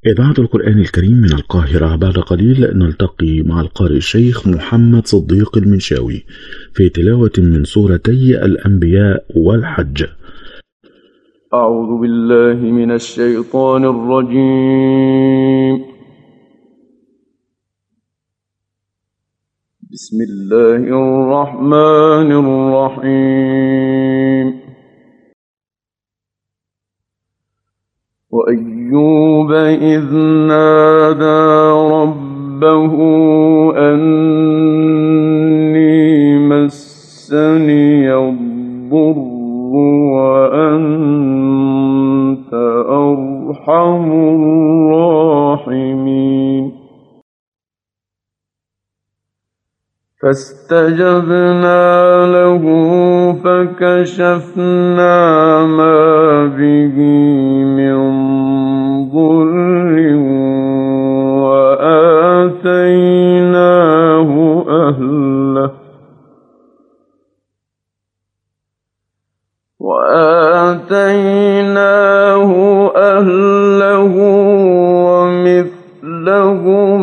إذاعة القرآن الكريم من القاهرة. بعد قليل نلتقي مع القارئ الشيخ محمد صديق المنشاوي في تلاوة من سورتي الأنبياء والحج. أعوذ بالله من الشيطان الرجيم. بسم الله الرحمن الرحيم. وأيوب إذ نادى ربه أني مسني الضر وأنت أرحم الراحمين. فاستجبنا له فكشفنا ما به من ضر وآتيناه أهله ومثلهم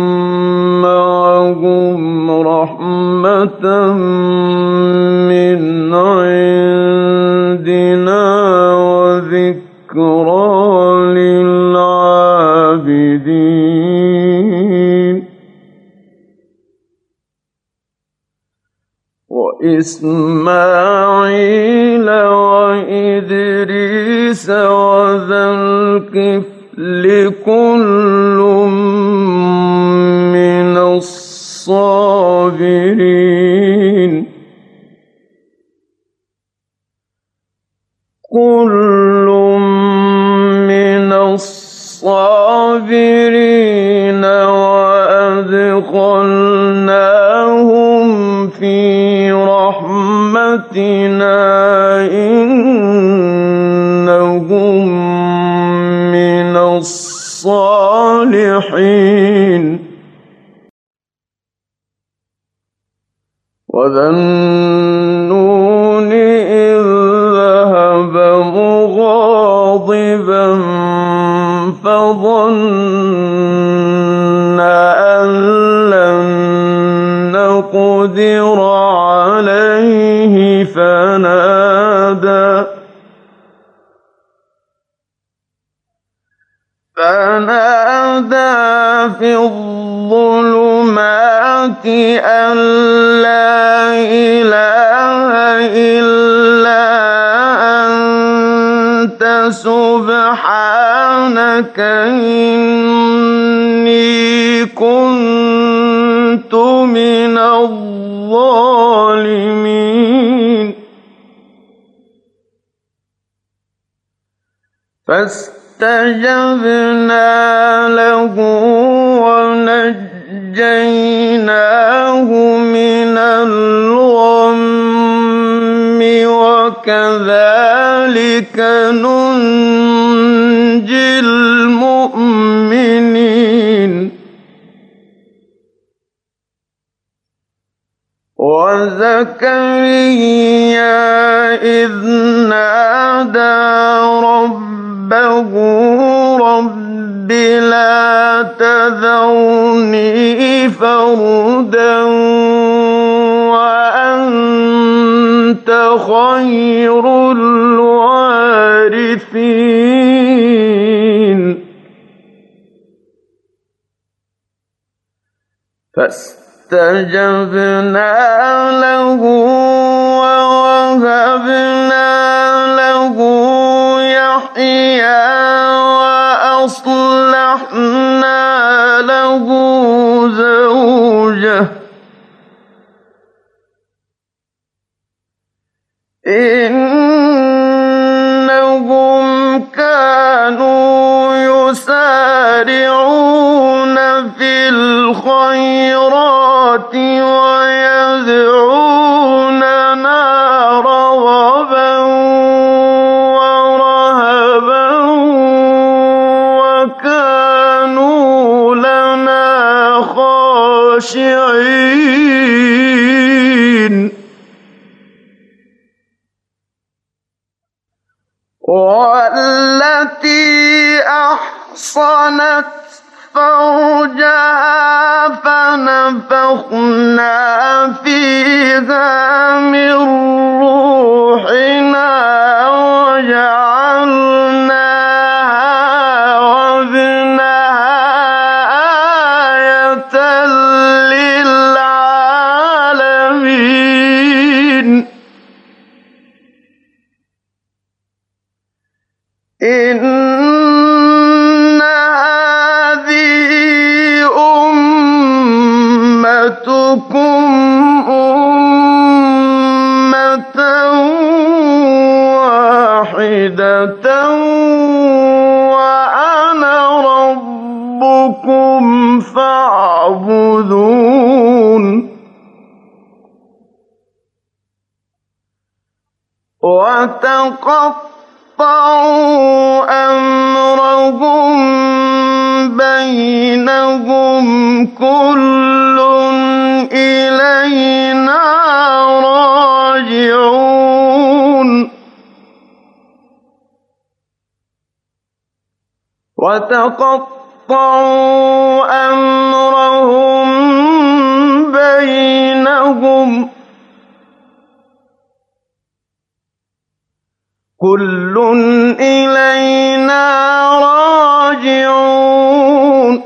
معهم رحمة من عندنا وذكرى للعابدين. وإسماعيل وإدريس وذا الكفل كل من الصابرين. كل من الصابرين وأدخلناهم في رحمتنا إنهم من الصالحين. وذا النون إذ ذهب مغاضبا فظن أن لن نقدر عليه فنادى في الظلمات أن لا إله إلا أنت سبحانك إني كنت من الظالمين. فاستجبنا له ونجيناه من الغم وكذلك ننجي المؤمنين. وزكريا إذ نادى ربه رب لا تذرني فردا وأنت خير الوارثين. فاستجبنا له ووهبنا له يحيى وأصلحنا له زوجه إنهم كانوا يسارعون في الخيرات ويدعوننا رغبا ورهبا وكانوا لنا خاشعين. والتي أحصنت استحسنت فرجها فنفخنا فيها من روحنا وجعلناها وابنها آية للعالمين إن هذه أمتكم أمة واحدة وأنا ربكم فاعبدون وتقطعوا أمرهم بينهم كل إلينا راجعون وتقطعوا أمرهم بينهم كل إلينا راجعون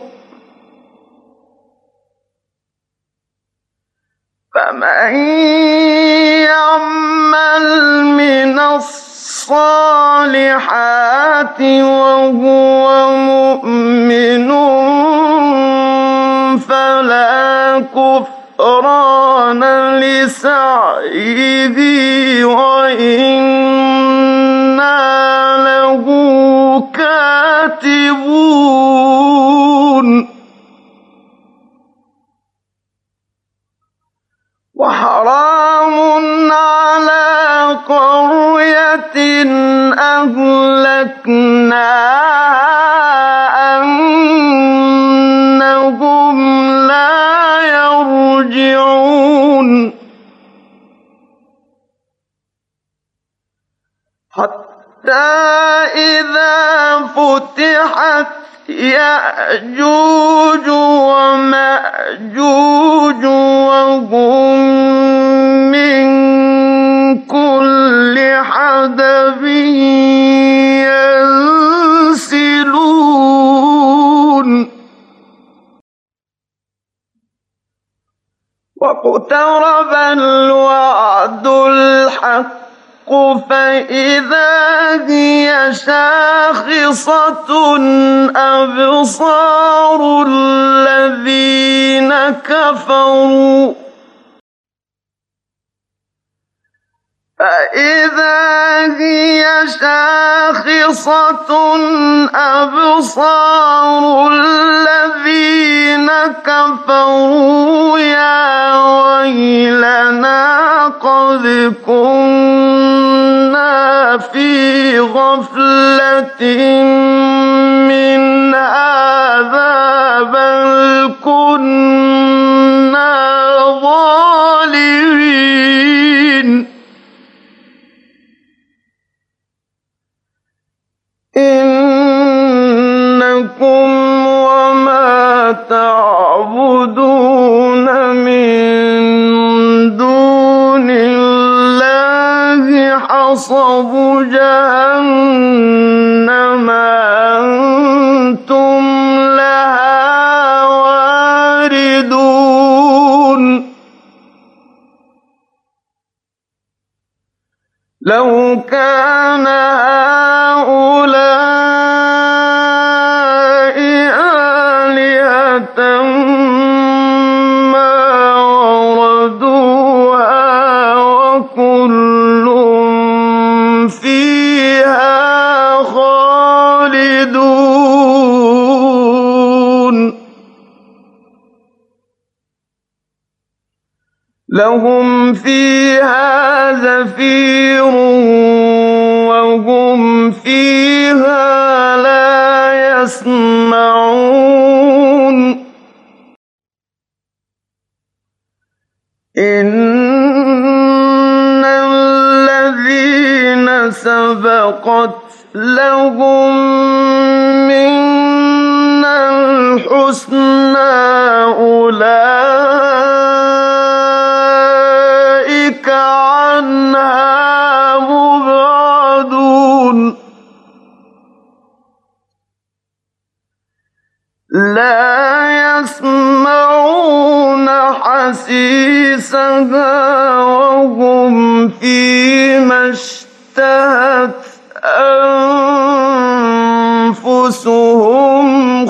فمن يعمل من الصالحات وهو مؤمن فلا كفران لسعيه وإنا له كاتبون وحرام على قرية أهلكناها أنهم لا يرجعون حتى إذا فتحت يأجوج ومأجوج وهم من كل حدب ينسلون واقترب الوعد الحق فإذا هي شاخصة أبصار الذين كفروا يا ويلنا قد كنا في غفلة من هذا بل كنا ظالمين إنكم وما تعبدون من دون الله حصب جهنم أنتم لها واردون لو كان هؤلاء آلهة ما وردوها وكل فيها خالدون لهم فيها زفير وهم فيها لا يسمعون إن الذين سبقت لهم منا الحسنى أولئك عنها مبعدون لا يسمعون حسيسها وهم فيما اشتهت أنفسهم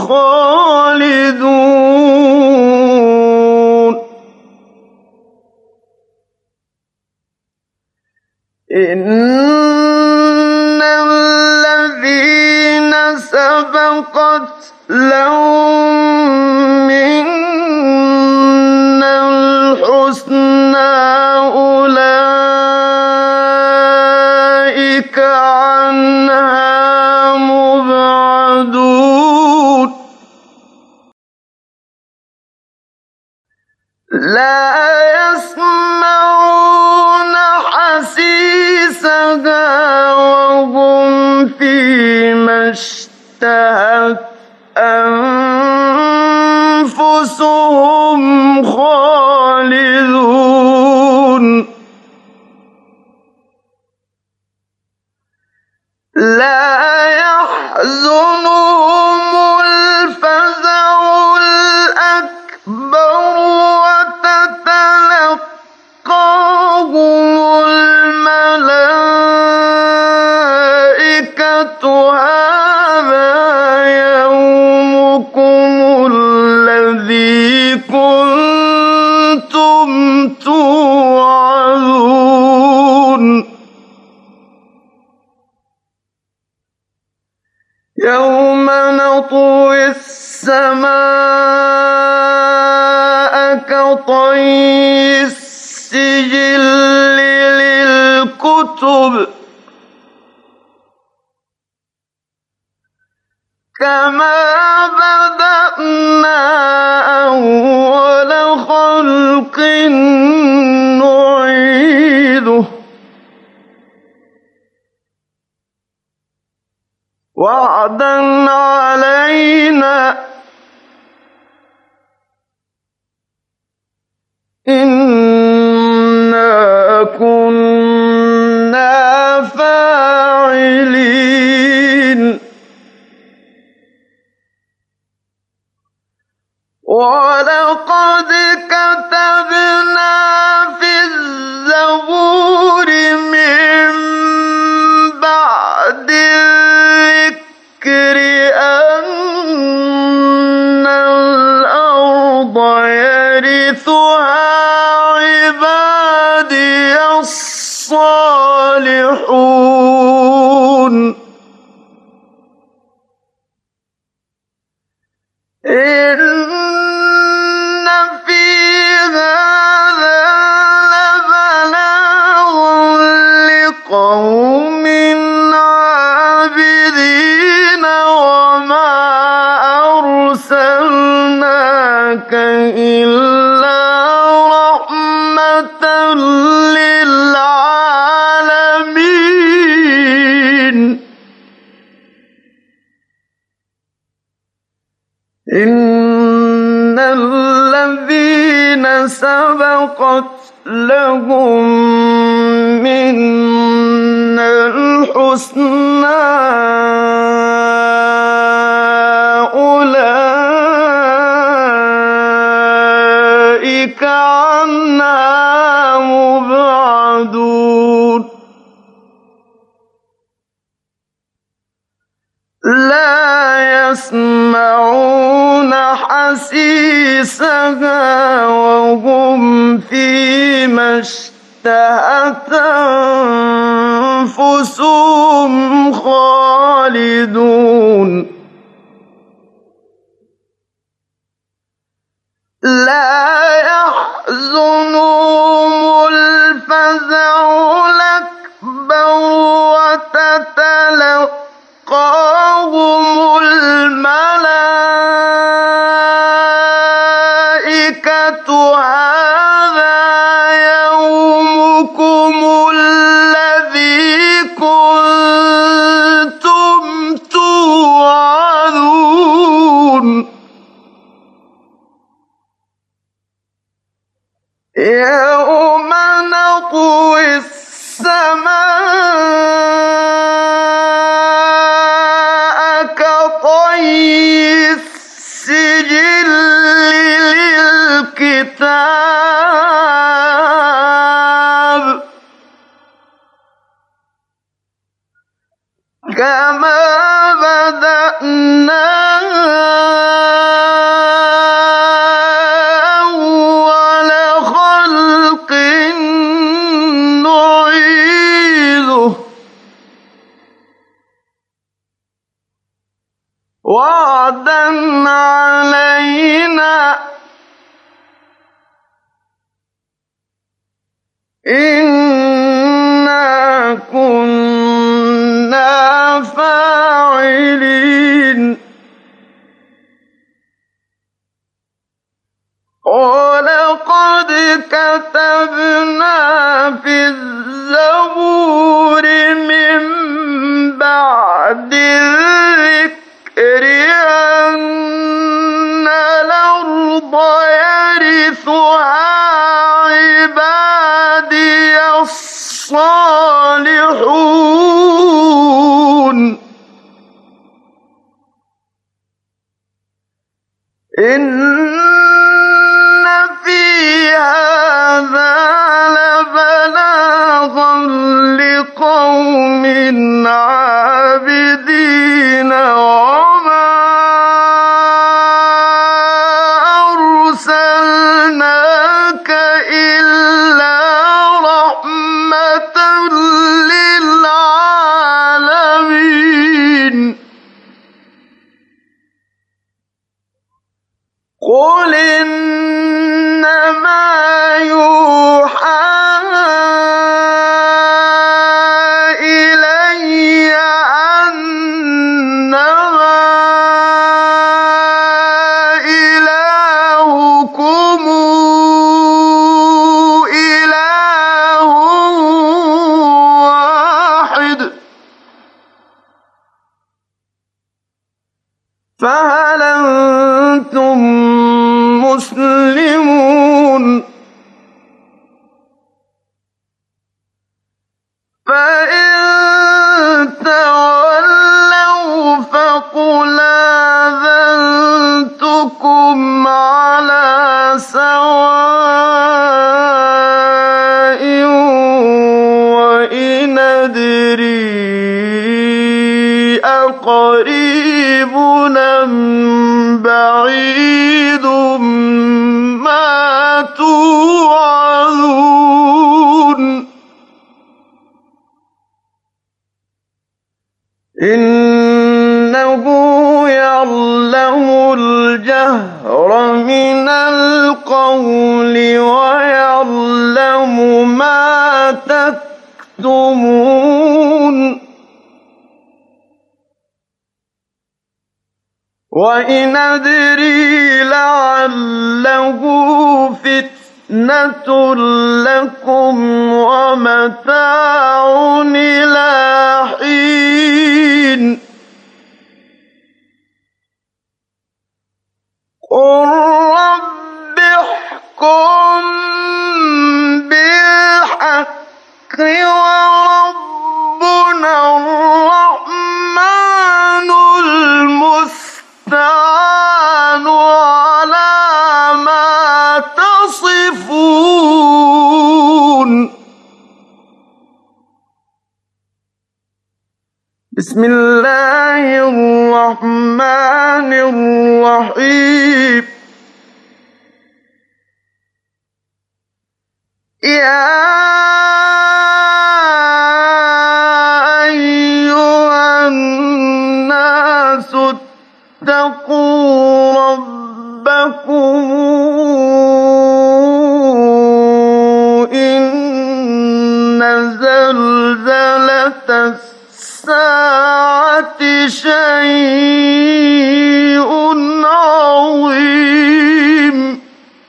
خالدون إن الذين سبقت لهم منا الحسنى أولئك عنها مبعدون لا يسمعون حسيسها وهم فيما اشتهت أنفسهم خالدون لا يحزنهم الفزع الأكبر وتتلقاهم الملائكة هذا يومكم الذي كنتم توعدون يوم نطوي السماء كطي السجل للكتب كما بدأنا أول خلق نعيده وعدا علينا إنا كنا فاعلين ولقد كتبنا في الزبور من بعد الذكر أن الأرض يرثها عبادي الصالحون إن في هذا لبلاغا لقوم عابدين وما أرسلناك إلا رحمة للعالمين إن الذين سبقت لهم منا الحسنى أولئك عنها مبعدون لا يسمعون حسيسها وهم فيما اشتهت أنفسهم خالدون لا يحزنهم الفزع الأكبر وتتلقاهم الملائكة هذا يومكم الذي كنتم توعدون إنا كنا فاعلين ولقد كتبنا في الزبور من بعد الذكر أن الأرض يرثها عبادي الصالحون إن في هذا لبلاغا لقوم عابدين وما أرسلناك إلا رحمة للعالمين قل إنما يوحى إلي أنما إلهكم إله واحد فهل أنتم مسلمون فإن تولوا فقل آذنتكم على سواء وإن أدري أقريب أم بعيد ما توعدون إنه يعلم الجهر من القول ويعلم ما تكتمون وإن أدري لعله فتنة لكم ومتاع إلى حين قل رب احكم بالحق وربنا الرحمن المستعان على ما تصفون بسم الله الرحمن الرحيم يا أيها الناس اتقوا ربكم إن زلزلة الساعة شيء عظيم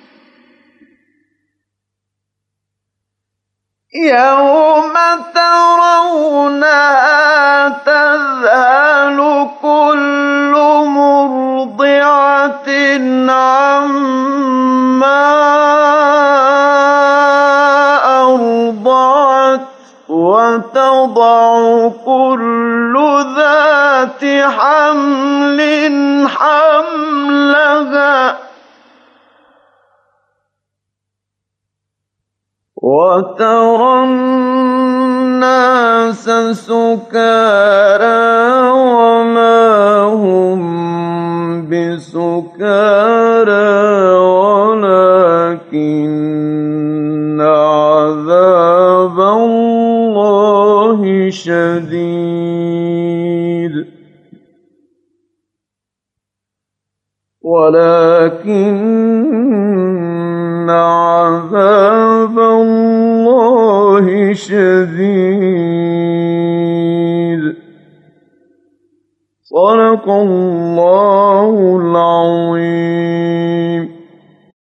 يوم ترونها تذهل كل مرضعة عما أرضعت وتضع كل ذات حمل حملها وترى الناس سكارى وما هم بسكارى ولكن عذاب الله شديد ولكن عذاب الله شديد. صدق الله العظيم.